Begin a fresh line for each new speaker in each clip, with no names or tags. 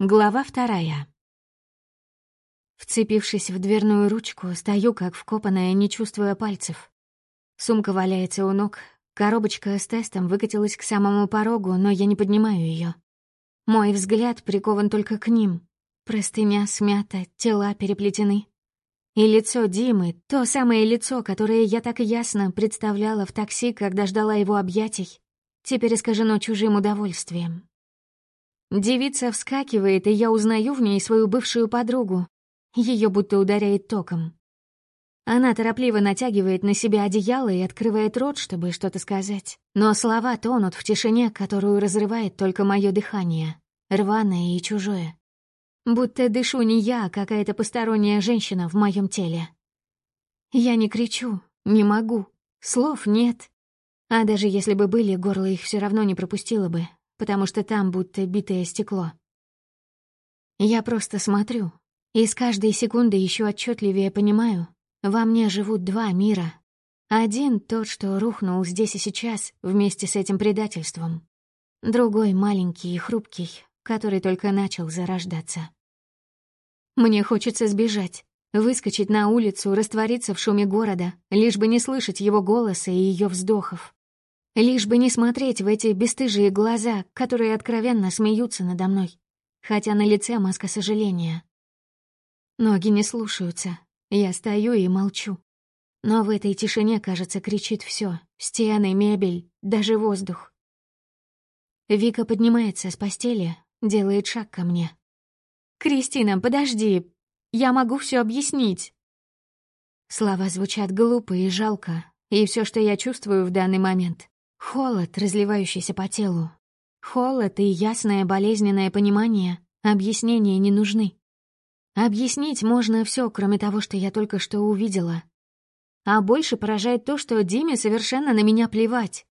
Глава 2. Вцепившись в дверную ручку, стою как вкопанная, не чувствуя пальцев. Сумка валяется у ног, коробочка с тестом выкатилась к самому порогу, но я не поднимаю ее. Мой взгляд прикован только к ним. Простыня смята, тела переплетены. И лицо Димы, то самое лицо, которое я так ясно представляла в такси, когда ждала его объятий, теперь искажено чужим удовольствием. Девица вскакивает, и я узнаю в ней свою бывшую подругу. Ее будто ударяет током. Она торопливо натягивает на себя одеяло и открывает рот, чтобы что-то сказать. Но слова тонут в тишине, которую разрывает только мое дыхание, рваное и чужое. Будто дышу не я, а какая-то посторонняя женщина в моем теле. Я не кричу, не могу, слов нет. А даже если бы были, горло их все равно не пропустило бы, потому что там будто битое стекло. Я просто смотрю, и с каждой секундой еще отчетливее понимаю, во мне живут два мира. Один — тот, что рухнул здесь и сейчас вместе с этим предательством. Другой — маленький и хрупкий, который только начал зарождаться. Мне хочется сбежать, выскочить на улицу, раствориться в шуме города, лишь бы не слышать его голоса и ее вздохов. Лишь бы не смотреть в эти бесстыжие глаза, которые откровенно смеются надо мной, хотя на лице маска сожаления. Ноги не слушаются, я стою и молчу. Но в этой тишине, кажется, кричит все: стены, мебель, даже воздух. Вика поднимается с постели, делает шаг ко мне. «Кристина, подожди, я могу все объяснить». Слова звучат глупо и жалко, и все, что я чувствую в данный момент — холод, разливающийся по телу. Холод и ясное болезненное понимание, объяснения не нужны. Объяснить можно все, кроме того, что я только что увидела. А больше поражает то, что Диме совершенно на меня плевать.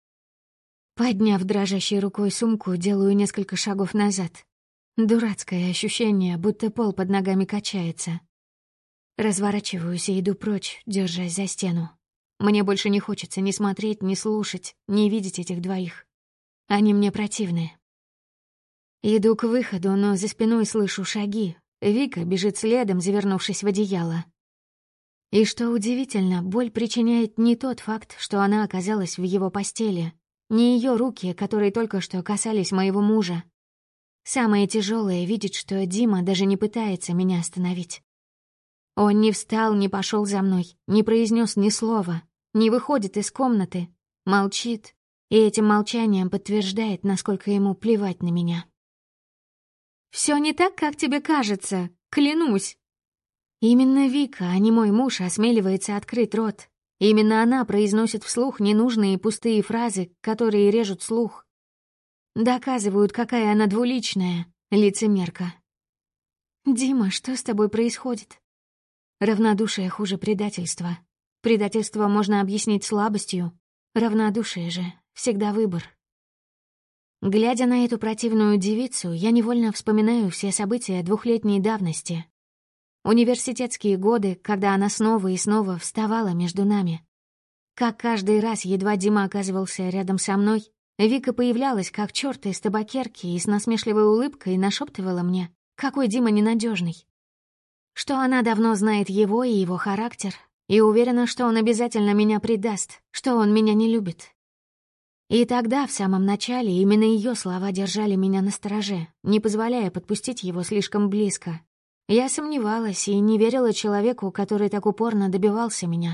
Подняв дрожащей рукой сумку, делаю несколько шагов назад. Дурацкое ощущение, будто пол под ногами качается. Разворачиваюсь и иду прочь, держась за стену. Мне больше не хочется ни смотреть, ни слушать, ни видеть этих двоих. Они мне противны. Иду к выходу, но за спиной слышу шаги. Вика бежит следом, завернувшись в одеяло. И что удивительно, боль причиняет не тот факт, что она оказалась в его постели, не ее руки, которые только что касались моего мужа. Самое тяжелое — видеть, что Дима даже не пытается меня остановить. Он не встал, не пошел за мной, не произнес ни слова, не выходит из комнаты, молчит, и этим молчанием подтверждает, насколько ему плевать на меня. «Все не так, как тебе кажется, клянусь». Именно Вика, а не мой муж, осмеливается открыть рот. Именно она произносит вслух ненужные пустые фразы, которые режут слух. Доказывают, какая она двуличная, лицемерка. «Дима, что с тобой происходит?» Равнодушие хуже предательства. Предательство можно объяснить слабостью. Равнодушие же всегда выбор. Глядя на эту противную девицу, я невольно вспоминаю все события двухлетней давности. Университетские годы, когда она снова и снова вставала между нами. Как каждый раз, едва Дима оказывался рядом со мной, Вика появлялась как чёрт из табакерки и с насмешливой улыбкой нашептывала мне, какой Дима ненадежный. Что она давно знает его и его характер, и уверена, что он обязательно меня предаст, что он меня не любит. И тогда, в самом начале, именно ее слова держали меня настороже, не позволяя подпустить его слишком близко. Я сомневалась и не верила человеку, который так упорно добивался меня.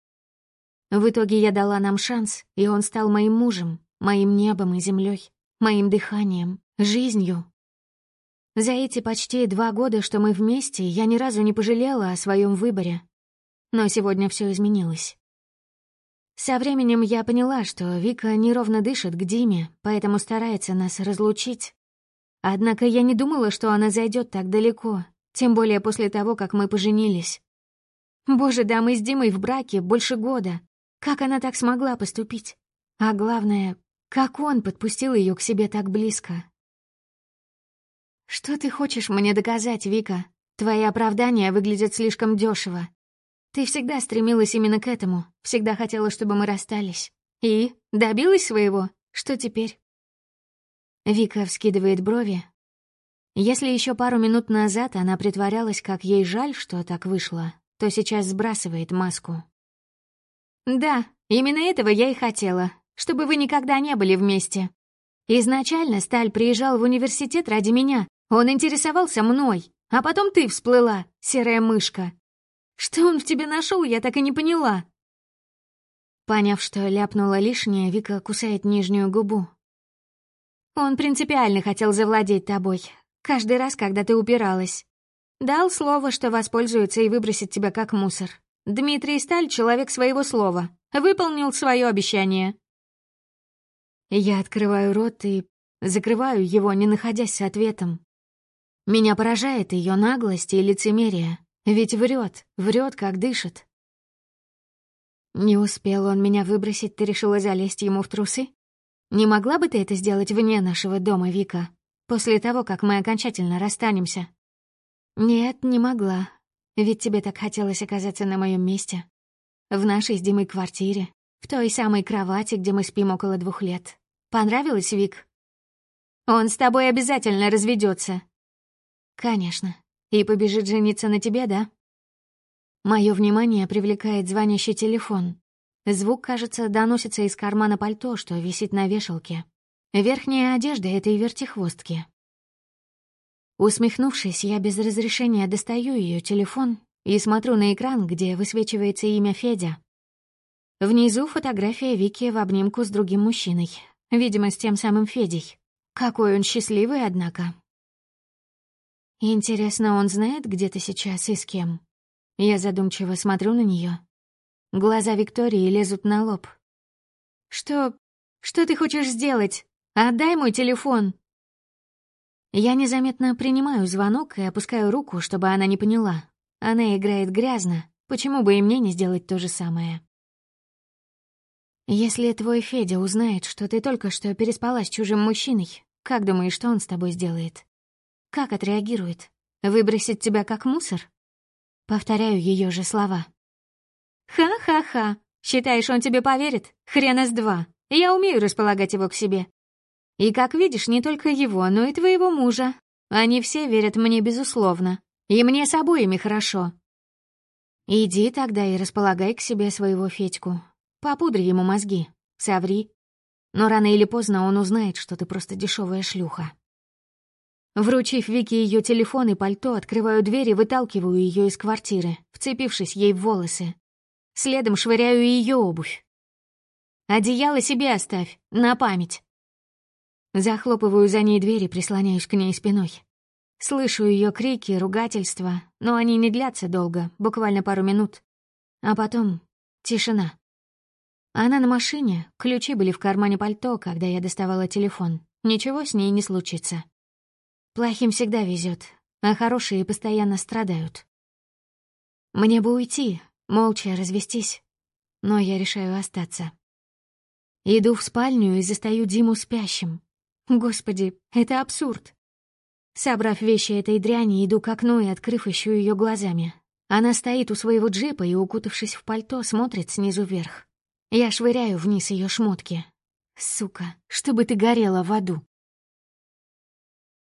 В итоге я дала нам шанс, и он стал моим мужем, моим небом и землей, моим дыханием, жизнью. За эти почти 2 года, что мы вместе, я ни разу не пожалела о своем выборе. Но сегодня все изменилось. Со временем я поняла, что Вика неровно дышит к Диме, поэтому старается нас разлучить. Однако я не думала, что она зайдет так далеко, тем более после того, как мы поженились. Боже, да мы с Димой в браке больше года. Как она так смогла поступить? А главное, как он подпустил ее к себе так близко? «Что ты хочешь мне доказать, Вика? Твои оправдания выглядят слишком дешево. Ты всегда стремилась именно к этому, всегда хотела, чтобы мы расстались. И добилась своего? Что теперь?» Вика вскидывает брови. Если еще пару минут назад она притворялась, как ей жаль, что так вышло, то сейчас сбрасывает маску. «Да, именно этого я и хотела, чтобы вы никогда не были вместе. Изначально Сталь приезжал в университет ради меня, он интересовался мной, а потом ты всплыла, серая мышка. Что он в тебе нашел, я так и не поняла». Поняв, что ляпнула лишнее, Вика кусает нижнюю губу. «Он принципиально хотел завладеть тобой, каждый раз, когда ты упиралась. Дал слово, что воспользуется и выбросит тебя как мусор. Дмитрий Сталь — человек своего слова, выполнил свое обещание». Я открываю рот и закрываю его, не находясь с ответом. Меня поражает ее наглость и лицемерие, ведь врет, как дышит. Не успел он меня выбросить, ты решила залезть ему в трусы? Не могла бы ты это сделать вне нашего дома, Вика, после того, как мы окончательно расстанемся? Нет, не могла, ведь тебе так хотелось оказаться на моем месте. В нашей с Димой квартире, в той самой кровати, где мы спим около 2 лет. Понравилось, Вик? Он с тобой обязательно разведется. Конечно. И побежит жениться на тебе, да? Мое внимание привлекает звонящий телефон. Звук, кажется, доносится из кармана пальто, что висит на вешалке. Верхняя одежда этой вертихвостки. Усмехнувшись, я без разрешения достаю ее телефон и смотрю на экран, где высвечивается имя Федя. Внизу фотография Вики в обнимку с другим мужчиной. Видимо, с тем самым Федей. Какой он счастливый, однако. Интересно, он знает, где ты сейчас и с кем? Я задумчиво смотрю на нее. Глаза Виктории лезут на лоб. Что ты хочешь сделать? Отдай мой телефон. Я незаметно принимаю звонок и опускаю руку, чтобы она не поняла. Она играет грязно. Почему бы и мне не сделать то же самое? Если твой Федя узнает, что ты только что переспала с чужим мужчиной, как думаешь, что он с тобой сделает? Как отреагирует? Выбросит тебя как мусор? Повторяю ее же слова. Ха-ха-ха. Считаешь, он тебе поверит? Хрена с два. Я умею располагать его к себе. И, как видишь, не только его, но и твоего мужа. Они все верят мне безусловно. И мне с обоими хорошо. Иди тогда и располагай к себе своего Федьку. Попудри ему мозги, соври. Но рано или поздно он узнает, что ты просто дешевая шлюха. Вручив Вике ее телефон и пальто, открываю дверь и выталкиваю ее из квартиры, вцепившись ей в волосы. Следом швыряю ее обувь. «Одеяло себе оставь, на память». Захлопываю за ней дверь и прислоняюсь к ней спиной. Слышу ее крики, ругательства, но они не длятся долго, буквально пару минут. А потом тишина. Она на машине, ключи были в кармане пальто, когда я доставала телефон. Ничего с ней не случится. Плохим всегда везет, а хорошие постоянно страдают. Мне бы уйти, молча развестись, но я решаю остаться. Иду в спальню и застаю Диму спящим. Господи, это абсурд. Собрав вещи этой дряни, иду к окну и, открыв, ищу ее глазами. Она стоит у своего джипа и, укутавшись в пальто, смотрит снизу вверх. Я швыряю вниз ее шмотки. Сука, чтобы ты горела в аду.